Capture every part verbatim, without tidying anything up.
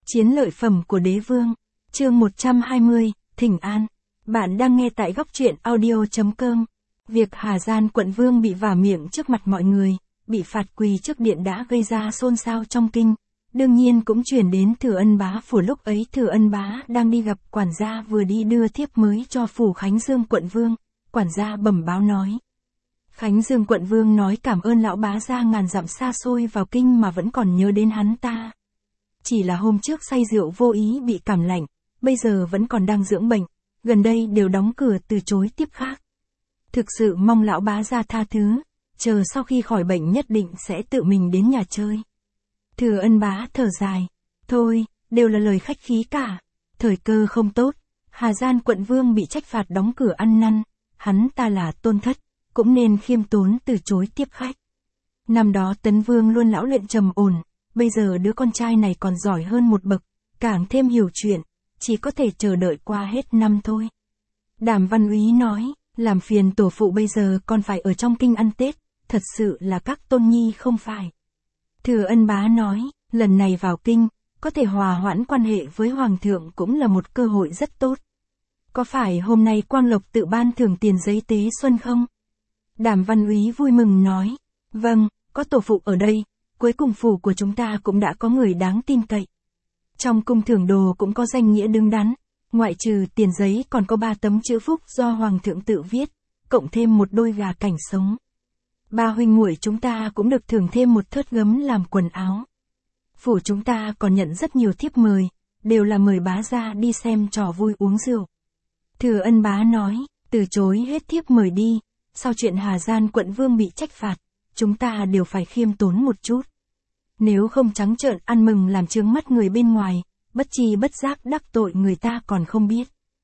Chiến lợi phẩm của đế vương. Chương một trăm hai mươi, Thỉnh An. Bạn đang nghe tại góc truyện audio chấm com. Việc Hà Gian quận vương bị vả miệng trước mặt mọi người, bị phạt quỳ trước điện đã gây ra xôn xao trong kinh. Đương nhiên cũng truyền đến Thừa Ân Bá phủ. Lúc ấy Thừa Ân Bá đang đi gặp quản gia, vừa đi đưa thiếp mới cho phủ Khánh Dương quận vương. Quản gia bẩm báo nói: Khánh Dương quận vương nói cảm ơn lão bá gia ngàn dặm xa xôi vào kinh mà vẫn còn nhớ đến hắn ta. Chỉ là hôm trước say rượu vô ý bị cảm lạnh, bây giờ vẫn còn đang dưỡng bệnh, gần đây đều đóng cửa từ chối tiếp khác. Thực sự mong lão bá gia tha thứ, chờ sau khi khỏi bệnh nhất định sẽ tự mình đến nhà chơi. Thừa Ân Bá thở dài: Thôi, đều là lời khách khí cả. Thời cơ không tốt, Hà Gian quận vương bị trách phạt đóng cửa ăn năn, hắn ta là tôn thất, cũng nên khiêm tốn từ chối tiếp khách. Năm đó Tấn Vương luôn lão luyện trầm ổn, bây giờ đứa con trai này còn giỏi hơn một bậc, càng thêm hiểu chuyện, chỉ có thể chờ đợi qua hết năm thôi. Đàm Văn Úy nói: Làm phiền tổ phụ bây giờ còn phải ở trong kinh ăn Tết, thật sự là các tôn nhi không phải. Thừa Ân Bá nói: Lần này vào kinh, có thể hòa hoãn quan hệ với Hoàng thượng cũng là một cơ hội rất tốt. Có phải hôm nay Quang Lộc tự ban thưởng tiền giấy tế xuân không? Đàm Văn Úy vui mừng nói: Vâng, có tổ phụ ở đây, cuối cùng phủ của chúng ta cũng đã có người đáng tin cậy. Trong cung thưởng đồ cũng có danh nghĩa đứng đắn, ngoại trừ tiền giấy còn có ba tấm chữ phúc do Hoàng thượng tự viết, cộng thêm một đôi gà cảnh sống. Ba huynh muội chúng ta cũng được thưởng thêm một thớt gấm làm quần áo. Phủ chúng ta còn nhận rất nhiều thiếp mời, đều là mời bá gia đi xem trò vui uống rượu. Thừa Ân Bá nói: Từ chối hết thiếp mời đi, sau chuyện Hà Gian quận vương bị trách phạt, chúng ta đều phải khiêm tốn một chút. Nếu không trắng trợn ăn mừng làm chướng mắt người bên ngoài, bất chi bất giác đắc tội người ta còn không biết.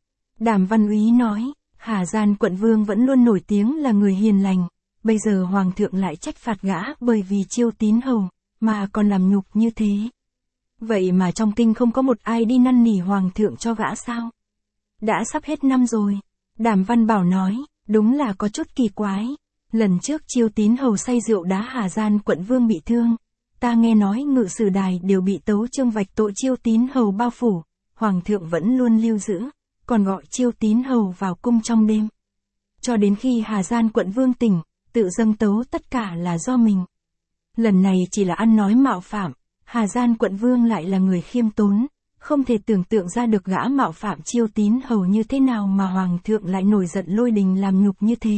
Đàm Văn Úy nói: Hà Gian quận vương vẫn luôn nổi tiếng là người hiền lành, bây giờ Hoàng thượng lại trách phạt gã bởi vì chiêu tín hầu, mà còn làm nhục như thế. Vậy mà trong kinh không có một ai đi năn nỉ Hoàng thượng cho gã sao? Đã sắp hết năm rồi. Đàm Văn Bảo nói: Đúng là có chút kỳ quái. Lần trước chiêu tín hầu say rượu đá Hà Gian quận vương bị thương, ta nghe nói ngự sử đài đều bị tấu chương vạch tội chiêu tín hầu bao phủ, Hoàng thượng vẫn luôn lưu giữ, còn gọi chiêu tín hầu vào cung trong đêm. Cho đến khi Hà Gian quận vương tỉnh, tự dâng tấu tất cả là do mình. Lần này chỉ là ăn nói mạo phạm, Hà Gian quận vương lại là người khiêm tốn, không thể tưởng tượng ra được gã mạo phạm chiêu tín hầu như thế nào mà Hoàng thượng lại nổi giận lôi đình làm nhục như thế.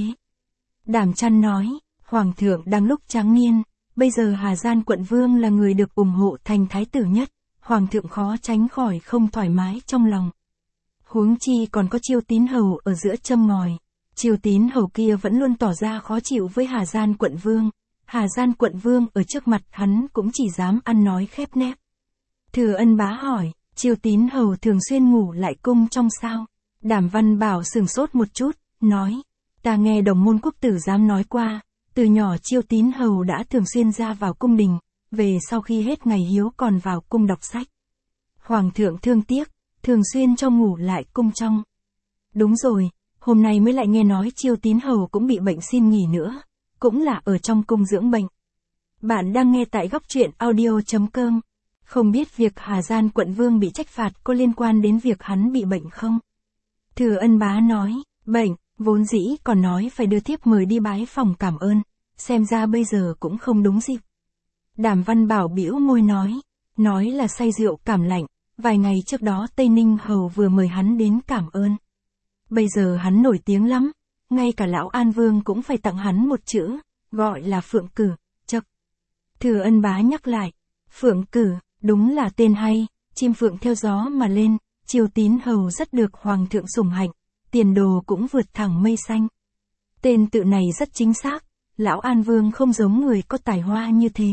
Đàm Chăn nói: Hoàng thượng đang lúc tráng niên, bây giờ Hà Gian quận vương là người được ủng hộ thành thái tử nhất, Hoàng thượng khó tránh khỏi không thoải mái trong lòng. Huống chi còn có chiêu tín hầu ở giữa châm ngòi, chiêu tín hầu kia vẫn luôn tỏ ra khó chịu với Hà Gian quận vương, Hà Gian quận vương ở trước mặt hắn cũng chỉ dám ăn nói khép nép. Thừa Ân Bá hỏi: Chiêu tín hầu thường xuyên ngủ lại cung trong sao? Đàm Văn Bảo sửng sốt một chút, nói: Ta nghe Đồng Môn Quốc tử giám nói qua, từ nhỏ chiêu tín hầu đã thường xuyên ra vào cung đình, về sau khi hết ngày hiếu còn vào cung đọc sách. Hoàng thượng thương tiếc, thường xuyên cho ngủ lại cung trong. Đúng rồi, hôm nay mới lại nghe nói chiêu tín hầu cũng bị bệnh xin nghỉ nữa, cũng là ở trong cung dưỡng bệnh. Bạn đang nghe tại góc truyện audio chấm com. Không biết việc Hà Gian quận vương bị trách phạt có liên quan đến việc hắn bị bệnh không? Thừa Ân Bá nói: Bệnh, vốn dĩ còn nói phải đưa thiếp mời đi bái phòng cảm ơn, xem ra bây giờ cũng không đúng dịp. Đàm Văn Bảo bĩu môi nói: Nói là say rượu cảm lạnh, vài ngày trước đó Tây Ninh hầu vừa mời hắn đến cảm ơn. Bây giờ hắn nổi tiếng lắm, ngay cả lão An Vương cũng phải tặng hắn một chữ, gọi là Phượng Cử. Chậc. Thừa Ân Bá nhắc lại: Phượng Cử, đúng là tên hay, chim phượng theo gió mà lên, chiêu tín hầu rất được Hoàng thượng sủng hạnh, tiền đồ cũng vượt thẳng mây xanh. Tên tự này rất chính xác, lão An Vương không giống người có tài hoa như thế.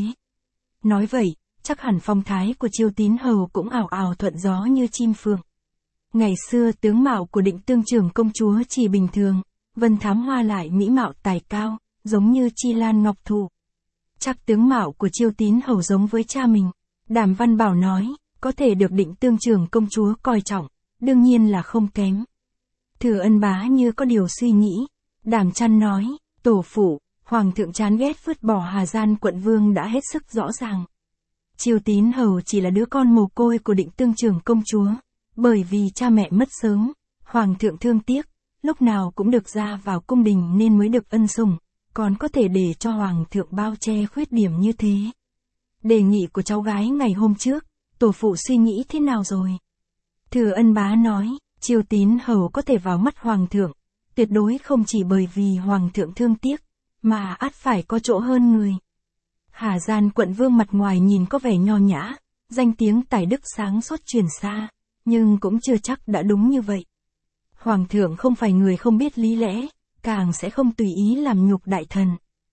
Nói vậy, chắc hẳn phong thái của chiêu tín hầu cũng ảo ảo thuận gió như chim phượng. Ngày xưa tướng mạo của Định Tương trưởng công chúa chỉ bình thường, Vân Thám Hoa lại mỹ mạo tài cao, giống như Chi Lan Ngọc Thụ. Chắc tướng mạo của chiêu tín hầu giống với cha mình. Đàm Văn Bảo nói: Có thể được Định Tương trưởng công chúa coi trọng, đương nhiên là không kém. Thừa Ân Bá như có điều suy nghĩ. Đàm Chăn nói: Tổ phụ, Hoàng thượng chán ghét vứt bỏ Hà Gian quận vương đã hết sức rõ ràng. Chiêu Tín Hầu chỉ là đứa con mồ côi của Định Tương trưởng công chúa, bởi vì cha mẹ mất sớm, hoàng thượng thương tiếc, lúc nào cũng được ra vào cung đình nên mới được ân sủng, còn có thể để cho hoàng thượng bao che khuyết điểm như thế. Đề nghị của cháu gái ngày hôm trước, tổ phụ suy nghĩ thế nào rồi? Thừa Ân Bá nói, Chiêu Tín Hầu có thể vào mắt hoàng thượng, tuyệt đối không chỉ bởi vì hoàng thượng thương tiếc, mà ắt phải có chỗ hơn người. Hà Gian quận vương mặt ngoài nhìn có vẻ nho nhã, danh tiếng tài đức sáng suốt truyền xa, nhưng cũng chưa chắc đã đúng như vậy. Hoàng thượng không phải người không biết lý lẽ, càng sẽ không tùy ý làm nhục đại thần.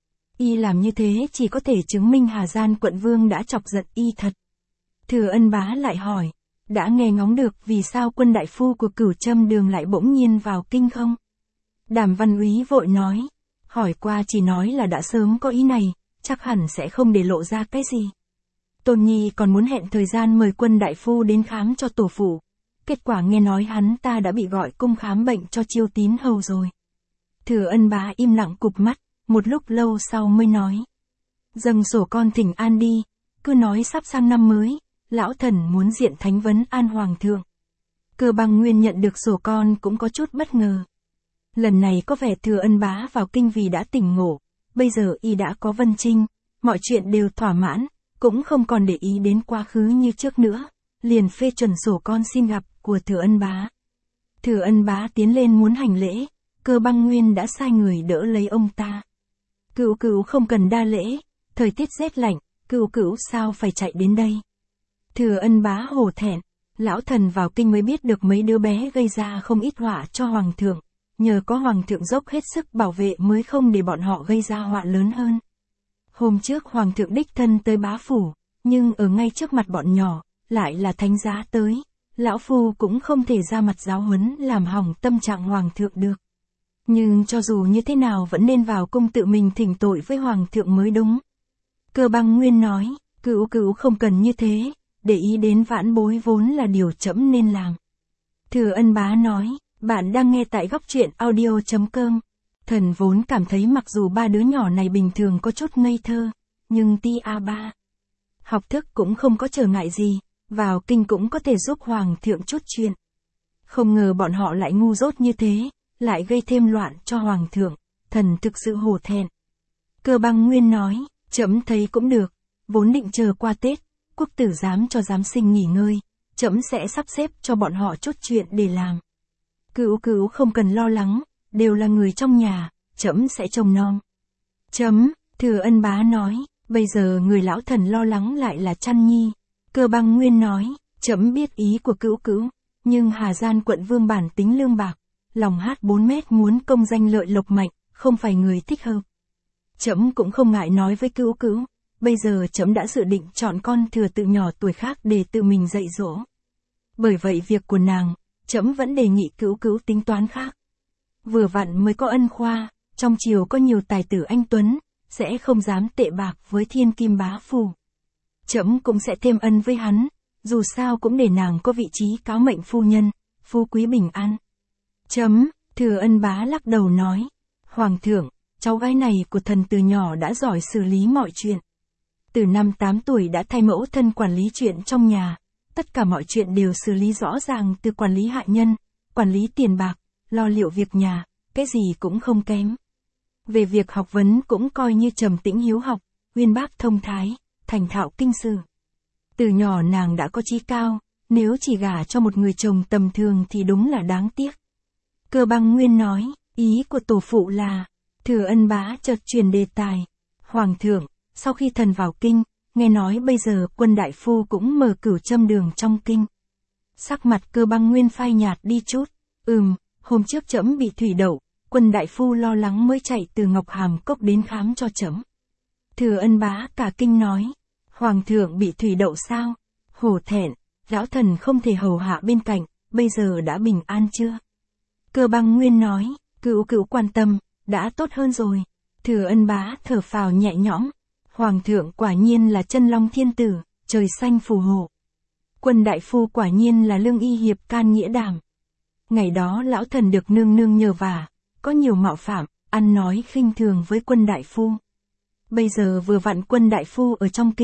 Y làm như thế chỉ có thể chứng minh Hà Gian quận vương đã chọc giận y thật. Thừa Ân Bá lại hỏi, đã nghe ngóng được vì sao quân đại phu của Cửu Trâm Đường lại bỗng nhiên vào kinh không? Đàm Văn Úy vội nói, hỏi qua chỉ nói là đã sớm có ý này, chắc hẳn sẽ không để lộ ra cái gì. Tôn Nhi còn muốn hẹn thời gian mời quân đại phu đến khám cho tổ phụ. Kết quả nghe nói hắn ta đã bị gọi cung khám bệnh cho Chiêu Tín Hầu rồi. Thừa Ân Bá im lặng cụp mắt, một lúc lâu sau mới nói. Dâng sổ con thỉnh an đi, cứ nói sắp sang năm mới, lão thần muốn diện thánh vấn an hoàng thượng. Cơ Băng Nguyên nhận được sổ con cũng có chút bất ngờ. Lần này có vẻ Thừa Ân Bá vào kinh vì đã tỉnh ngộ, bây giờ y đã có Vân Trinh, mọi chuyện đều thỏa mãn, cũng không còn để ý đến quá khứ như trước nữa, liền phê chuẩn sổ con xin gặp của Thừa Ân Bá. Thừa Ân Bá tiến lên muốn hành lễ, Cơ Băng Nguyên đã sai người đỡ lấy ông ta. Cửu Cửu không cần đa lễ, thời tiết rét lạnh, Cửu Cửu sao phải chạy đến đây? Thừa Ân Bá hổ thẹn, lão thần vào kinh mới biết được mấy đứa bé gây ra không ít họa cho hoàng thượng, nhờ có hoàng thượng dốc hết sức bảo vệ mới không để bọn họ gây ra họa lớn hơn. Hôm trước hoàng thượng đích thân tới bá phủ, nhưng ở ngay trước mặt bọn nhỏ, lại là thánh giá tới, lão phu cũng không thể ra mặt giáo huấn làm hỏng tâm trạng hoàng thượng được. Nhưng cho dù như thế nào vẫn nên vào cung tự mình thỉnh tội với hoàng thượng mới đúng. Cơ Băng Nguyên nói, Cửu Cửu không cần như thế, để ý đến vãn bối vốn là điều trẫm nên làm. Thừa Ân Bá nói, bạn đang nghe tại góc truyện audio chấm com. Thần vốn cảm thấy mặc dù ba đứa nhỏ này bình thường có chút ngây thơ, nhưng ti a ba học thức cũng không có trở ngại gì, vào kinh cũng có thể giúp hoàng thượng chút chuyện. Không ngờ bọn họ lại ngu dốt như thế, lại gây thêm loạn cho hoàng thượng, thần thực sự hổ thẹn. Cơ Băng Nguyên nói, trẫm thấy cũng được, vốn định chờ qua Tết, quốc tử giám cho giám sinh nghỉ ngơi, trẫm sẽ sắp xếp cho bọn họ chút chuyện để làm. Cửu Cửu không cần lo lắng, đều là người trong nhà, trẫm sẽ trông nom. Chấm, Thừa Ân Bá nói, bây giờ người lão thần lo lắng lại là Trăn Nhi. Cơ Băng Nguyên nói, trẫm biết ý của Cửu Cửu, nhưng Hà Gian quận vương bản tính lương bạc, lòng hát bốn mét muốn công danh lợi lộc mạnh, không phải người thích hợp. Trẫm cũng không ngại nói với Cửu Cửu, bây giờ trẫm đã dự định chọn con thừa tự nhỏ tuổi khác để tự mình dạy dỗ. Bởi vậy việc của nàng, trẫm vẫn đề nghị Cửu Cửu tính toán khác. Vừa vặn mới có Ân Khoa, trong triều có nhiều tài tử anh tuấn, sẽ không dám tệ bạc với Thiên Kim bá phủ. Trẫm cũng sẽ thêm ân với hắn, dù sao cũng để nàng có vị trí cáo mệnh phu nhân, phú quý bình an. Chấm, Thừa Ân Bá lắc đầu nói, hoàng thượng, cháu gái này của thần từ nhỏ đã giỏi xử lý mọi chuyện. Từ năm tám tuổi đã thay mẫu thân quản lý chuyện trong nhà, tất cả mọi chuyện đều xử lý rõ ràng, từ quản lý hạ nhân, quản lý tiền bạc, lo liệu việc nhà, cái gì cũng không kém. Về việc học vấn cũng coi như trầm tĩnh hiếu học, uyên bác thông thái, thành thạo kinh sử. Từ nhỏ nàng đã có chí cao, nếu chỉ gả cho một người chồng tầm thường thì đúng là đáng tiếc. Cơ Băng Nguyên nói, ý của tổ phụ là, Thừa Ân Bá chợt truyền đề tài. Hoàng thượng, sau khi thần vào kinh, nghe nói bây giờ quân đại phu cũng mở Cửu Trâm Đường trong kinh. Sắc mặt Cơ Băng Nguyên phai nhạt đi chút, ừm, hôm trước trẫm bị thủy đậu, quân đại phu lo lắng mới chạy từ Ngọc Hàm Cốc đến khám cho trẫm. Thừa Ân Bá cả kinh nói, hoàng thượng bị thủy đậu sao? Hổ thẹn, lão thần không thể hầu hạ bên cạnh, bây giờ đã bình an chưa? Cơ Băng Nguyên nói, Cửu Cửu quan tâm, đã tốt hơn rồi. Thừa Ân Bá thở phào nhẹ nhõm, hoàng thượng quả nhiên là chân long thiên tử, trời xanh phù hộ. Quân đại phu quả nhiên là lương y hiệp can nghĩa đảm. Ngày đó lão thần được nương nương nhờ vả, có nhiều mạo phạm, ăn nói khinh thường với quân đại phu. Bây giờ vừa vặn quân đại phu ở trong kinh,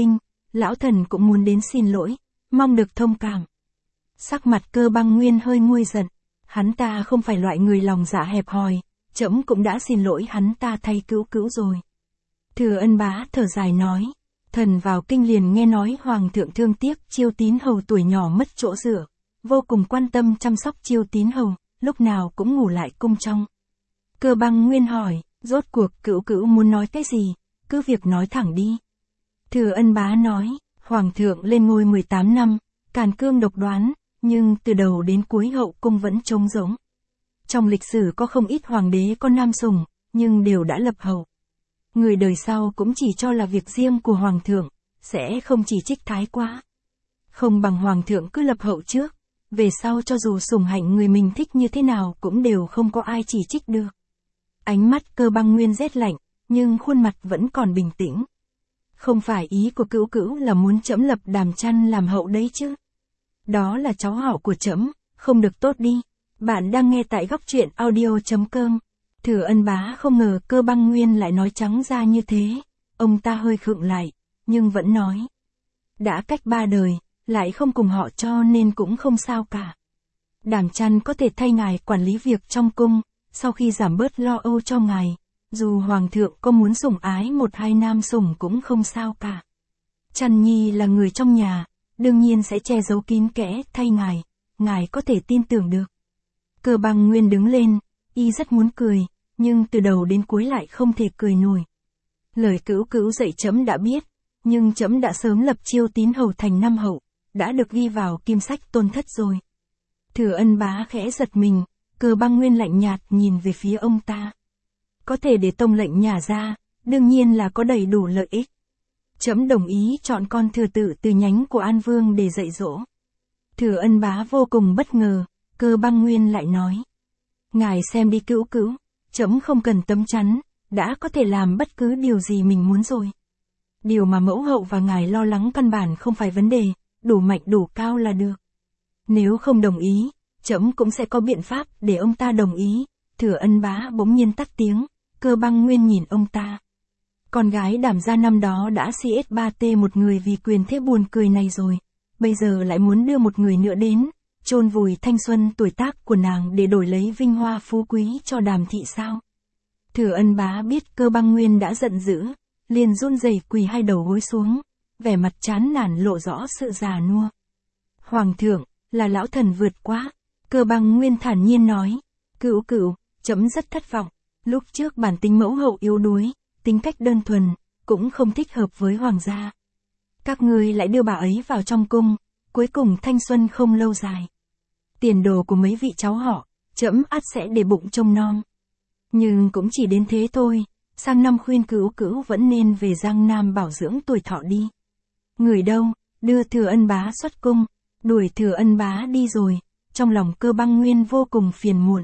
lão thần cũng muốn đến xin lỗi, mong được thông cảm. Sắc mặt Cơ Băng Nguyên hơi nguôi giận, hắn ta không phải loại người lòng dạ hẹp hòi, trẫm cũng đã xin lỗi hắn ta thay Cữu Cữu rồi. Thừa Ân Bá thở dài nói, thần vào kinh liền nghe nói hoàng thượng thương tiếc Chiêu Tín hầu tuổi nhỏ mất chỗ dựa, vô cùng quan tâm chăm sóc Chiêu Tín hầu, lúc nào cũng ngủ lại cung trong. Cơ Băng Nguyên hỏi, rốt cuộc Cữu Cữu muốn nói cái gì, cứ việc nói thẳng đi. Thừa Ân Bá nói, hoàng thượng lên ngôi mười tám năm, càn cương độc đoán, nhưng từ đầu đến cuối hậu cung vẫn trống rỗng. Trong lịch sử có không ít hoàng đế có nam sủng, nhưng đều đã lập hậu. Người đời sau cũng chỉ cho là việc riêng của hoàng thượng, sẽ không chỉ trích thái quá. Không bằng hoàng thượng cứ lập hậu trước, về sau cho dù sủng hạnh người mình thích như thế nào cũng đều không có ai chỉ trích được. Ánh mắt Cơ Băng Nguyên rét lạnh, nhưng khuôn mặt vẫn còn bình tĩnh. Không phải ý của Cữu Cữu là muốn trẫm lập Đàm Chăn làm hậu đấy chứ. Đó là cháu họ của trẫm, không được tốt đi. Bạn đang nghe tại góc truyện audio chấm com. Thừa Ân Bá không ngờ Cơ Băng Nguyên lại nói trắng ra như thế. Ông ta hơi khựng lại, nhưng vẫn nói. Đã cách ba đời, lại không cùng họ cho nên cũng không sao cả. Đàm Chăn có thể thay ngài quản lý việc trong cung, sau khi giảm bớt lo âu cho ngài. Dù hoàng thượng có muốn sủng ái một hai nam sủng cũng không sao cả. Chăn Nhi là người trong nhà, đương nhiên sẽ che giấu kín kẽ thay ngài, ngài có thể tin tưởng được. Cơ Băng Nguyên đứng lên, y rất muốn cười, nhưng từ đầu đến cuối lại không thể cười nổi. Lời Cữu Cữu dạy trẫm đã biết, nhưng trẫm đã sớm lập Chiêu Tín hầu thành năm hậu, đã được ghi vào kim sách tôn thất rồi. Thừa Ân Bá khẽ giật mình, Cơ Băng Nguyên lạnh nhạt nhìn về phía ông ta. Có thể để tông lệnh nhà ra, đương nhiên là có đầy đủ lợi ích. Trẫm đồng ý chọn con thừa tử từ nhánh của An Vương để dạy dỗ. Thừa Ân Bá vô cùng bất ngờ, Cơ Băng Nguyên lại nói. Ngài xem đi Cữu Cữu, trẫm không cần tấm chắn, đã có thể làm bất cứ điều gì mình muốn rồi. Điều mà mẫu hậu và ngài lo lắng căn bản không phải vấn đề, đủ mạnh đủ cao là được. Nếu không đồng ý, trẫm cũng sẽ có biện pháp để ông ta đồng ý. Thừa Ân Bá bỗng nhiên tắt tiếng, Cơ Băng Nguyên nhìn ông ta. Con gái Đàm gia năm đó đã xê ét ba tê một người vì quyền thế buồn cười này rồi, bây giờ lại muốn đưa một người nữa đến, chôn vùi thanh xuân tuổi tác của nàng để đổi lấy vinh hoa phú quý cho Đàm thị sao? Thừa Ân Bá biết Cơ Băng Nguyên đã giận dữ, liền run rẩy quỳ hai đầu gối xuống, vẻ mặt chán nản lộ rõ sự già nua. Hoàng thượng, là lão thần vượt quá. Cơ Băng Nguyên thản nhiên nói. Cữu Cữu, trẫm rất thất vọng. Lúc trước bản tính mẫu hậu yếu đuối, tính cách đơn thuần, cũng không thích hợp với hoàng gia. Các ngươi lại đưa bà ấy vào trong cung, cuối cùng thanh xuân không lâu dài. Tiền đồ của mấy vị cháu họ, trẫm ắt sẽ để bụng trông nom. Nhưng cũng chỉ đến thế thôi, sang năm khuyên Cữu Cữu vẫn nên về Giang Nam bảo dưỡng tuổi thọ đi. Người đâu, đưa Thừa Ân Bá xuất cung, đuổi Thừa Ân Bá đi rồi, trong lòng Cơ Băng Nguyên vô cùng phiền muộn.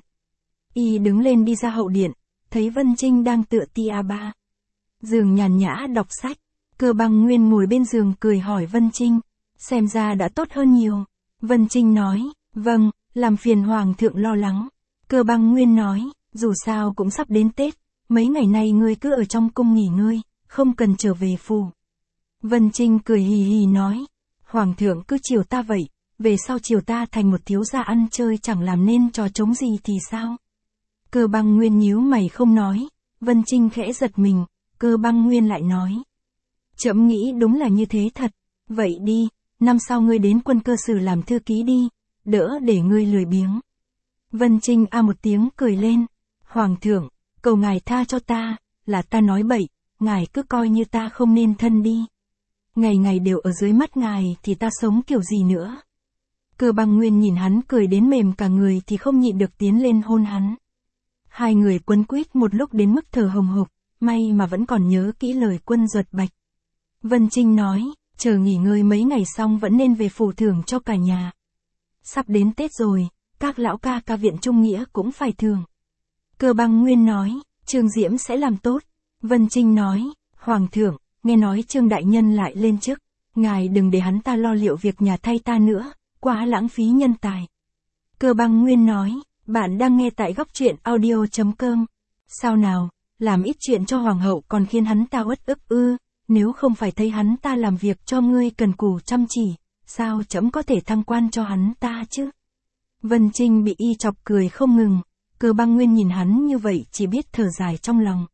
Y đứng lên đi ra hậu điện, thấy Vân Trinh đang tựa tia ba. Giường nhàn nhã đọc sách, Cơ Băng Nguyên ngồi bên giường cười hỏi Vân Trinh, xem ra đã tốt hơn nhiều. Vân Trinh nói, vâng, làm phiền hoàng thượng lo lắng. Cơ Băng Nguyên nói, dù sao cũng sắp đến Tết, mấy ngày nay ngươi cứ ở trong cung nghỉ ngơi, không cần trở về phủ. Vân Trinh cười hì hì nói, hoàng thượng cứ chiều ta vậy, về sau chiều ta thành một thiếu gia ăn chơi chẳng làm nên trò trống gì thì sao? Cơ Băng Nguyên nhíu mày không nói, Vân Trinh khẽ giật mình, Cơ Băng Nguyên lại nói. Trẫm nghĩ đúng là như thế thật, vậy đi, năm sau ngươi đến Quân Cơ Sử làm thư ký đi, đỡ để ngươi lười biếng. Vân Trinh a một tiếng cười lên, hoàng thượng, cầu ngài tha cho ta, là ta nói bậy, ngài cứ coi như ta không nên thân đi. Ngày ngày đều ở dưới mắt ngài thì ta sống kiểu gì nữa. Cơ Băng Nguyên nhìn hắn cười đến mềm cả người thì không nhịn được tiến lên hôn hắn. Hai người quấn quýt một lúc đến mức thở hồng hộc, may mà vẫn còn nhớ kỹ lời Quân Duật Bạch. Vân Trinh nói, chờ nghỉ ngơi mấy ngày xong vẫn nên về phủ thưởng cho cả nhà. Sắp đến Tết rồi, các lão ca ca viện trung nghĩa cũng phải thưởng. Cơ Băng Nguyên nói, Trương Diễm sẽ làm tốt. Vân Trinh nói, hoàng thượng, nghe nói Trương đại nhân lại lên chức, ngài đừng để hắn ta lo liệu việc nhà thay ta nữa, quá lãng phí nhân tài. Cơ Băng Nguyên nói, bạn đang nghe tại góc truyện audio chấm com. Sao nào, làm ít chuyện cho hoàng hậu còn khiến hắn ta uất ức ư, nếu không phải thấy hắn ta làm việc cho ngươi cần cù chăm chỉ, sao trẫm có thể thăng quan cho hắn ta chứ? Vân Trinh bị y chọc cười không ngừng, Cơ Băng Nguyên nhìn hắn như vậy chỉ biết thở dài trong lòng.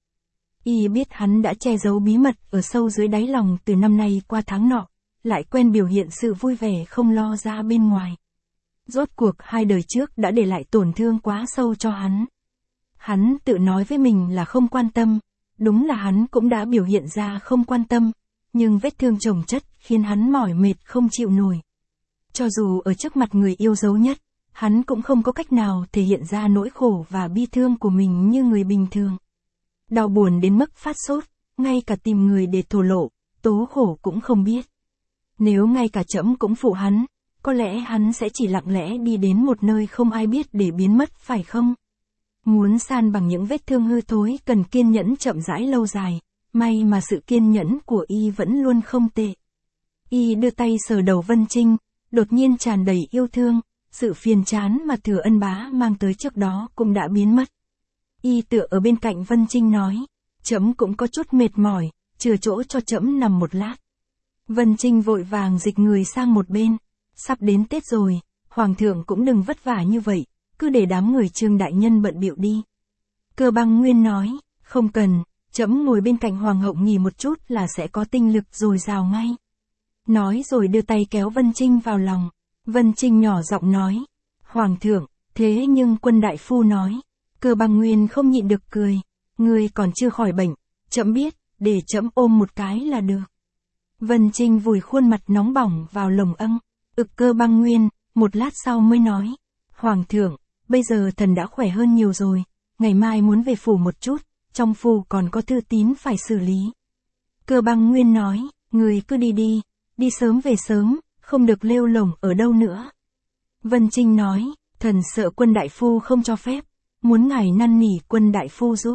Y biết hắn đã che giấu bí mật ở sâu dưới đáy lòng từ năm nay qua tháng nọ, lại quen biểu hiện sự vui vẻ không lo ra bên ngoài. Rốt cuộc hai đời trước đã để lại tổn thương quá sâu cho hắn. Hắn tự nói với mình là không quan tâm, đúng là hắn cũng đã biểu hiện ra không quan tâm, nhưng vết thương chồng chất khiến hắn mỏi mệt không chịu nổi. Cho dù ở trước mặt người yêu dấu nhất, hắn cũng không có cách nào thể hiện ra nỗi khổ và bi thương của mình như người bình thường. Đau buồn đến mức phát sốt, ngay cả tìm người để thổ lộ, tố khổ cũng không biết. Nếu ngay cả trẫm cũng phụ hắn, có lẽ hắn sẽ chỉ lặng lẽ đi đến một nơi không ai biết để biến mất phải không? Muốn san bằng những vết thương hư thối cần kiên nhẫn chậm rãi lâu dài, may mà sự kiên nhẫn của y vẫn luôn không tệ. Y đưa tay sờ đầu Vân Trinh, đột nhiên tràn đầy yêu thương, sự phiền chán mà Thừa Ân Bá mang tới trước đó cũng đã biến mất. Y tựa ở bên cạnh Vân Trinh nói, trẫm cũng có chút mệt mỏi, chừa chỗ cho trẫm nằm một lát. Vân Trinh vội vàng dịch người sang một bên, sắp đến Tết rồi, Hoàng thượng cũng đừng vất vả như vậy, cứ để đám người Trương đại nhân bận bịu đi. Cơ Băng Nguyên nói, không cần, trẫm ngồi bên cạnh Hoàng hậu nghỉ một chút là sẽ có tinh lực dồi dào ngay. Nói rồi đưa tay kéo Vân Trinh vào lòng. Vân Trinh nhỏ giọng nói, Hoàng thượng, thế nhưng Quân đại phu nói. Cơ Băng Nguyên không nhịn được cười, ngươi còn chưa khỏi bệnh, trẫm biết, để trẫm ôm một cái là được. Vân Trinh vùi khuôn mặt nóng bỏng vào lồng âng, ực Cơ Băng Nguyên, một lát sau mới nói, Hoàng thượng, bây giờ thần đã khỏe hơn nhiều rồi, ngày mai muốn về phủ một chút, trong phủ còn có thư tín phải xử lý. Cơ Băng Nguyên nói, người cứ đi đi, đi sớm về sớm, không được lêu lổng ở đâu nữa. Vân Trinh nói, thần sợ Quân đại phu không cho phép, muốn ngài năn nỉ Quân đại phu giúp.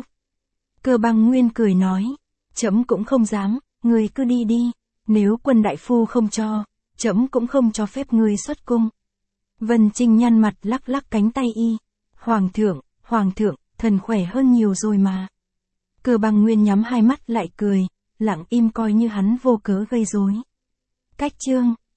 Cơ Băng Nguyên cười nói, trẫm cũng không dám, người cứ đi đi, nếu Quân đại phu không cho, trẫm cũng không cho phép ngươi xuất cung. Vân Trinh nhăn mặt lắc lắc cánh tay y, Hoàng thượng, Hoàng thượng, thần khỏe hơn nhiều rồi mà. Cơ Băng Nguyên nhắm hai mắt lại cười, lặng im coi như hắn vô cớ gây rối. Cách chương